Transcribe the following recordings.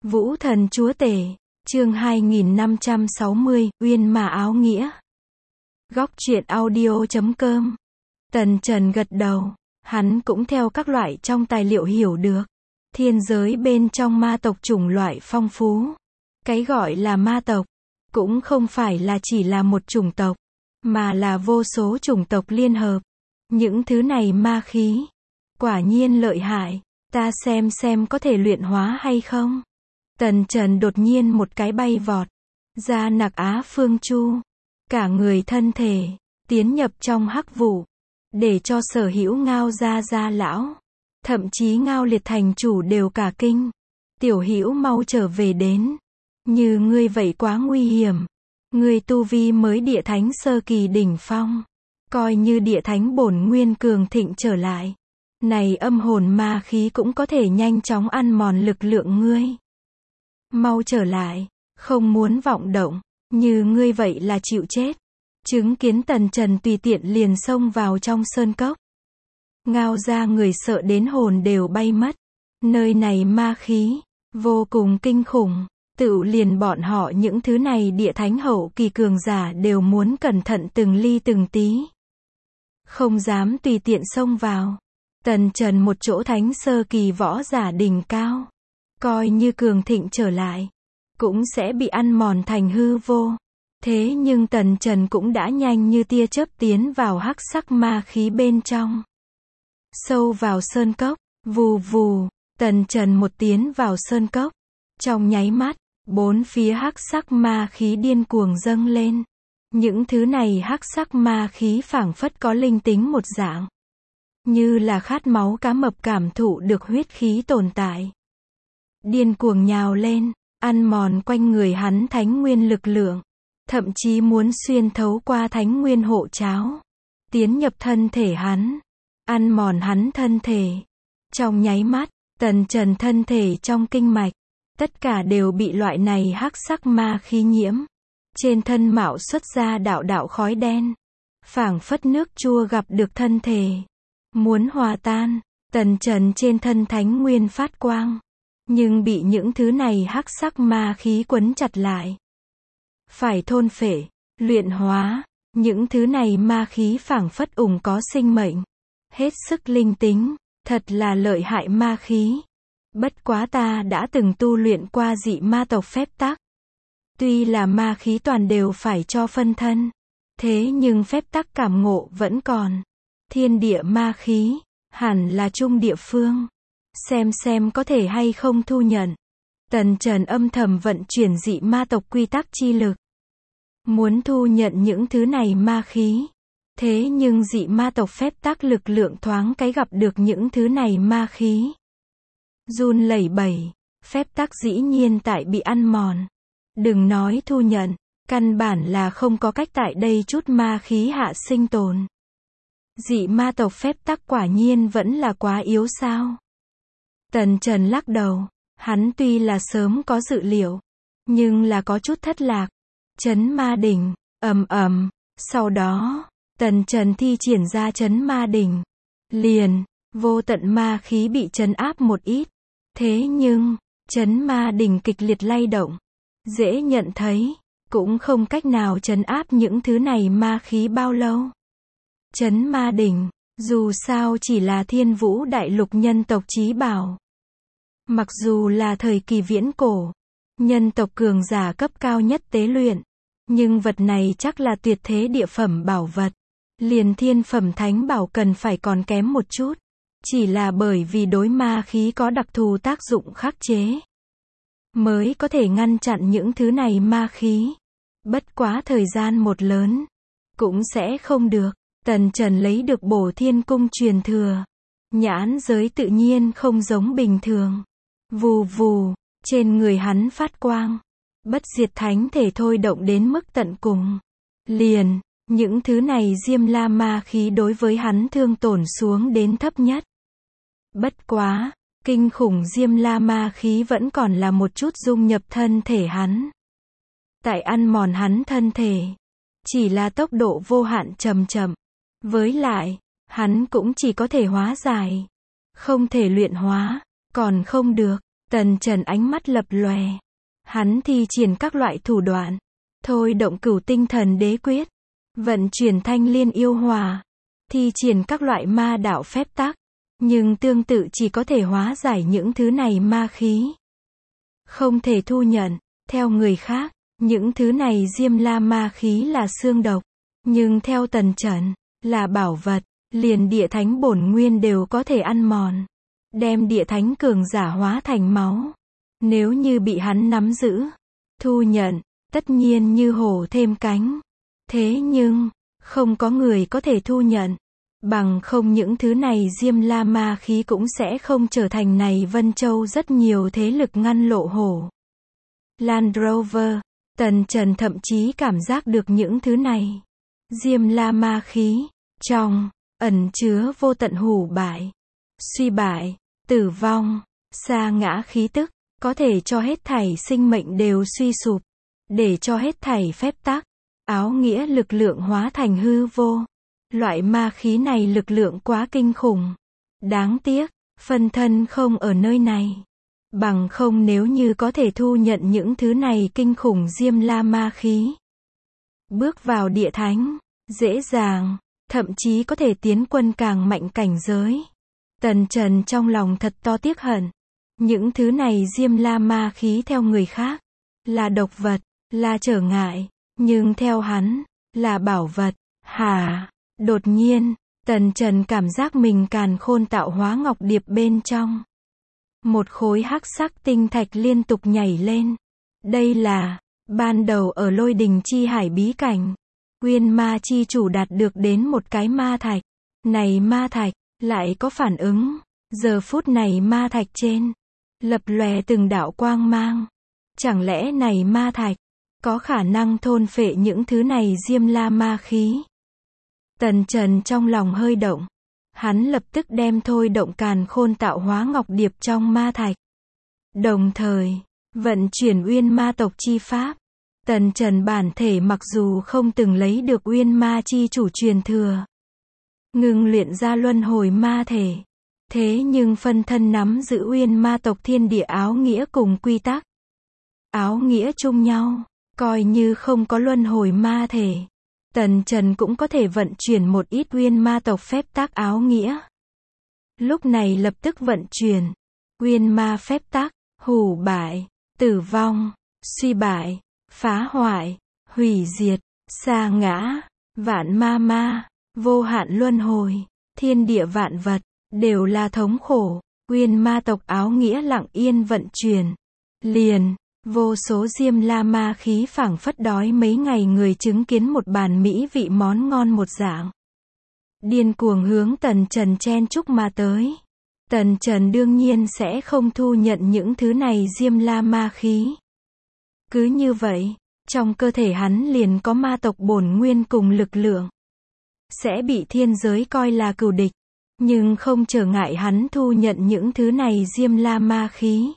Vũ thần chúa tể, chương 2560, Uyên mà áo nghĩa. Góc truyện audio.com. Tần Trần gật đầu, hắn cũng theo các loại trong tài liệu hiểu được. Thiên giới bên trong ma tộc chủng loại phong phú. Cái gọi là ma tộc, cũng không phải là chỉ là một chủng tộc, mà là vô số chủng tộc liên hợp. Những thứ này ma khí, quả nhiên lợi hại, ta xem có thể luyện hóa hay không. Tần Trần đột nhiên một cái bay vọt ra Nặc Á Phương Chu, cả người thân thể tiến nhập trong hắc vụ, để cho sở hữu Ngao gia lão, thậm chí Ngao Liệt thành chủ đều cả kinh. Tiểu hữu mau trở về đến, như ngươi vậy quá nguy hiểm. Ngươi tu vi mới địa thánh sơ kỳ đỉnh phong, coi như địa thánh bổn nguyên cường thịnh trở lại, này âm hồn ma khí cũng có thể nhanh chóng ăn mòn lực lượng ngươi. Mau trở lại, không muốn vọng động, như ngươi vậy là chịu chết. Chứng kiến Tần Trần tùy tiện liền xông vào trong sơn cốc. Ngao ra người sợ đến hồn đều bay mất. Nơi này ma khí vô cùng kinh khủng, tự liền bọn họ những thứ này địa thánh hậu kỳ cường giả đều muốn cẩn thận từng ly từng tí, không dám tùy tiện xông vào. Tần Trần một chỗ thánh sơ kỳ võ giả đỉnh cao, coi như cường thịnh trở lại, cũng sẽ bị ăn mòn thành hư vô. Thế nhưng Tần Trần cũng đã nhanh như tia chớp tiến vào hắc sắc ma khí bên trong. Sâu vào sơn cốc, vù vù, Tần Trần một tiến vào sơn cốc. Trong nháy mắt, bốn phía hắc sắc ma khí điên cuồng dâng lên. Những thứ này hắc sắc ma khí phảng phất có linh tính một dạng, như là khát máu cá mập cảm thụ được huyết khí tồn tại, điên cuồng nhào lên, ăn mòn quanh người hắn thánh nguyên lực lượng, thậm chí muốn xuyên thấu qua thánh nguyên hộ cháo, tiến nhập thân thể hắn, ăn mòn hắn thân thể. Trong nháy mắt, Tần Trần thân thể trong kinh mạch, tất cả đều bị loại này hắc sắc ma khí nhiễm. Trên thân mạo xuất ra đạo đạo khói đen, phảng phất nước chua gặp được thân thể, muốn hòa tan. Tần Trần trên thân thánh nguyên phát quang, nhưng bị những thứ này hắc sắc ma khí quấn chặt lại. Phải thôn phệ, luyện hóa, những thứ này ma khí phảng phất có sinh mệnh, hết sức linh tính, thật là lợi hại ma khí. Bất quá ta đã từng tu luyện qua dị ma tộc phép tắc. Tuy là ma khí toàn đều phải cho phân thân, thế nhưng phép tắc cảm ngộ vẫn còn. Thiên địa ma khí, hẳn là chung địa phương. Xem có thể hay không thu nhận. Tần Trần âm thầm vận chuyển dị ma tộc quy tắc chi lực, muốn thu nhận những thứ này ma khí. Thế nhưng dị ma tộc phép tắc lực lượng thoáng cái gặp được những thứ này ma khí, run lẩy bẩy, phép tắc dĩ nhiên tại bị ăn mòn. Đừng nói thu nhận, căn bản là không có cách tại đây chút ma khí hạ sinh tồn. Dị ma tộc phép tắc quả nhiên vẫn là quá yếu sao? Tần Trần lắc đầu, hắn tuy là sớm có dự liệu, nhưng là có chút thất lạc. Chấn ma đỉnh, ầm, sau đó, Tần Trần thi triển ra chấn ma đỉnh, liền, vô tận ma khí bị trấn áp một ít. Thế nhưng, chấn ma đỉnh kịch liệt lay động, dễ nhận thấy, cũng không cách nào trấn áp những thứ này ma khí bao lâu. Chấn ma đỉnh, dù sao chỉ là Thiên Vũ đại lục nhân tộc chí bảo. Mặc dù là thời kỳ viễn cổ, nhân tộc cường giả cấp cao nhất tế luyện, nhưng vật này chắc là tuyệt thế địa phẩm bảo vật. Liền thiên phẩm thánh bảo cần phải còn kém một chút. Chỉ là bởi vì đối ma khí có đặc thù tác dụng khắc chế, mới có thể ngăn chặn những thứ này ma khí. Bất quá thời gian một lớn, cũng sẽ không được. Tần Trần lấy được Bổ Thiên Cung truyền thừa, nhãn giới tự nhiên không giống bình thường. Vù vù, trên người hắn phát quang, bất diệt thánh thể thôi động đến mức tận cùng. Liền, những thứ này diêm la ma khí đối với hắn thương tổn xuống đến thấp nhất. Bất quá, kinh khủng diêm la ma khí vẫn còn là một chút dung nhập thân thể hắn, tại ăn mòn hắn thân thể. Chỉ là tốc độ vô hạn chậm. Với lại, hắn cũng chỉ có thể hóa giải, không thể luyện hóa, còn không được. Tần Trần ánh mắt lập lòe. Hắn thi triển các loại thủ đoạn. Thôi động cửu tinh thần đế quyết. Vận chuyển thanh liên yêu hòa. Thi triển các loại ma đạo phép tắc. Nhưng tương tự chỉ có thể hóa giải những thứ này ma khí. Không thể thu nhận. Theo người khác, những thứ này diêm la ma khí là xương độc. Nhưng theo Tần Trần, là bảo vật. Liền địa thánh bổn nguyên đều có thể ăn mòn. Đem địa thánh cường giả hóa thành máu. Nếu như bị hắn nắm giữ, thu nhận, tất nhiên như hổ thêm cánh. Thế nhưng, không có người có thể thu nhận. Bằng không những thứ này diêm la ma khí cũng sẽ không trở thành này Vân Châu rất nhiều thế lực ngăn lộ hổ. Land Rover, Tần Trần thậm chí cảm giác được những thứ này. Diêm la ma khí, trong, ẩn chứa vô tận hủ bại, suy bại, tử vong, sa ngã khí tức, có thể cho hết thảy sinh mệnh đều suy sụp, để cho hết thảy phép tắc, áo nghĩa lực lượng hóa thành hư vô. Loại ma khí này lực lượng quá kinh khủng. Đáng tiếc, phân thân không ở nơi này. Bằng không nếu như có thể thu nhận những thứ này kinh khủng diêm la ma khí. Bước vào địa thánh, dễ dàng, thậm chí có thể tiến quân càng mạnh cảnh giới. Tần Trần trong lòng thật to tiếc hận. Những thứ này diêm la ma khí theo người khác, là độc vật, là trở ngại, nhưng theo hắn, là bảo vật. Hả? Đột nhiên, Tần Trần cảm giác mình càn khôn tạo hóa ngọc điệp bên trong. Một khối hắc sắc tinh thạch liên tục nhảy lên. Đây là, ban đầu ở Lôi Đình Chi Hải bí cảnh, Uyên Ma Chi Chủ đạt được đến một cái ma thạch. Này ma thạch, lại có phản ứng. Giờ phút này ma thạch trên, lập lòe từng đạo quang mang. Chẳng lẽ này ma thạch, có khả năng thôn phệ những thứ này diêm la ma khí? Tần Trần trong lòng hơi động. Hắn lập tức đem thôi động càn khôn tạo hóa ngọc điệp trong ma thạch. Đồng thời, vận chuyển uyên ma tộc chi pháp. Tần Trần bản thể mặc dù không từng lấy được uyên ma chi chủ truyền thừa. Ngưng luyện ra luân hồi ma thể. Thế nhưng phân thân nắm giữ uyên ma tộc thiên địa áo nghĩa cùng quy tắc. Áo nghĩa chung nhau, coi như không có luân hồi ma thể. Tần Trần cũng có thể vận chuyển một ít uyên ma tộc phép tắc áo nghĩa. Lúc này lập tức vận chuyển. Uyên ma phép tắc, hủ bại, tử vong, suy bại, phá hoại, hủy diệt, sa ngã, vạn ma, vô hạn luân hồi, thiên địa vạn vật, đều là thống khổ. Uyên ma tộc áo nghĩa lặng yên vận chuyển. Liền, vô số diêm la ma khí phảng phất đói mấy ngày người chứng kiến một bàn mỹ vị món ngon một dạng. Điên cuồng hướng Tần Trần chen chúc mà tới. Tần Trần đương nhiên sẽ không thu nhận những thứ này diêm la ma khí. Cứ như vậy, trong cơ thể hắn liền có ma tộc bổn nguyên cùng lực lượng. Sẽ bị thiên giới coi là cừu địch. Nhưng không trở ngại hắn thu nhận những thứ này diêm la ma khí.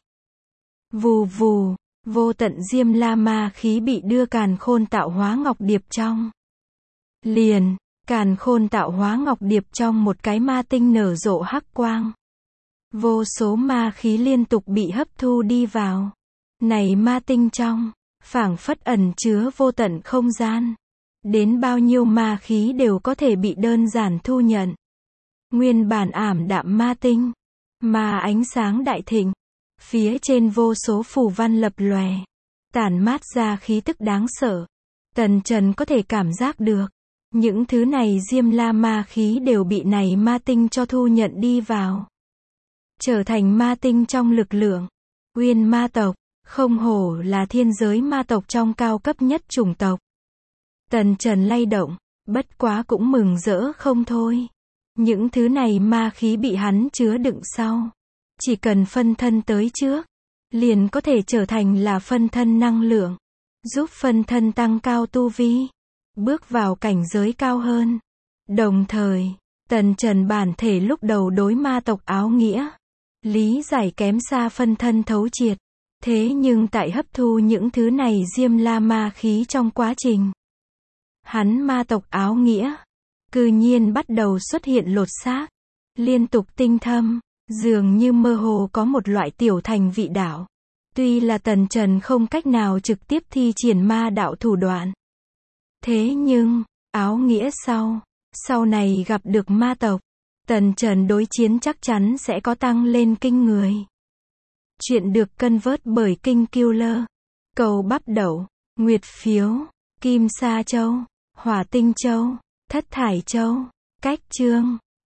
Vù vù, vô tận diêm la ma khí bị đưa càn khôn tạo hóa ngọc điệp trong. Liền, càn khôn tạo hóa ngọc điệp trong một cái ma tinh nở rộ hắc quang. Vô số ma khí liên tục bị hấp thu đi vào. Này ma tinh trong, phảng phất ẩn chứa vô tận không gian. Đến bao nhiêu ma khí đều có thể bị đơn giản thu nhận. Nguyên bản ảm đạm ma tinh, mà ánh sáng đại thịnh. Phía trên vô số phù văn lập lòe, tản mát ra khí tức đáng sợ. Tần Trần có thể cảm giác được, những thứ này diêm la ma khí đều bị này ma tinh cho thu nhận đi vào. Trở thành ma tinh trong lực lượng. Uyên ma tộc, không hổ là thiên giới ma tộc trong cao cấp nhất chủng tộc. Tần Trần lay động, bất quá cũng mừng rỡ không thôi. Những thứ này ma khí bị hắn chứa đựng sau. Chỉ cần phân thân tới trước, liền có thể trở thành là phân thân năng lượng. Giúp phân thân tăng cao tu vi. Bước vào cảnh giới cao hơn. Đồng thời, Tần Trần bản thể lúc đầu đối ma tộc áo nghĩa. Lý giải kém xa phân thân thấu triệt. Thế nhưng tại hấp thu những thứ này diêm la ma khí trong quá trình. Hắn ma tộc áo nghĩa. Cư nhiên bắt đầu xuất hiện lột xác. Liên tục tinh thâm. Dường như mơ hồ có một loại tiểu thành vị đạo. Tuy là Tần Trần không cách nào trực tiếp thi triển ma đạo thủ đoạn. Thế nhưng, áo nghĩa sau này gặp được ma tộc, Tần Trần đối chiến chắc chắn sẽ có tăng lên kinh người. Chuyện được cân vớt bởi Kinh Killer. Cầu Bắp Đậu, Nguyệt Phiếu, Kim Sa Châu, Hỏa Tinh Châu, Thất Thải Châu. Cách chương